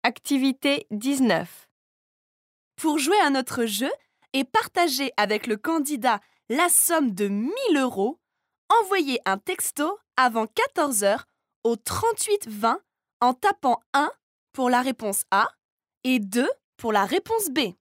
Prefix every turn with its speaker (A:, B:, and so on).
A: Activité 19.
B: Pour jouer à notre jeu et partager avec le candidat la somme de 1 000 €, envoyez un texto avant 14 h au 38 20 en tapant 1 pour la réponse A et 2 pour la réponse B.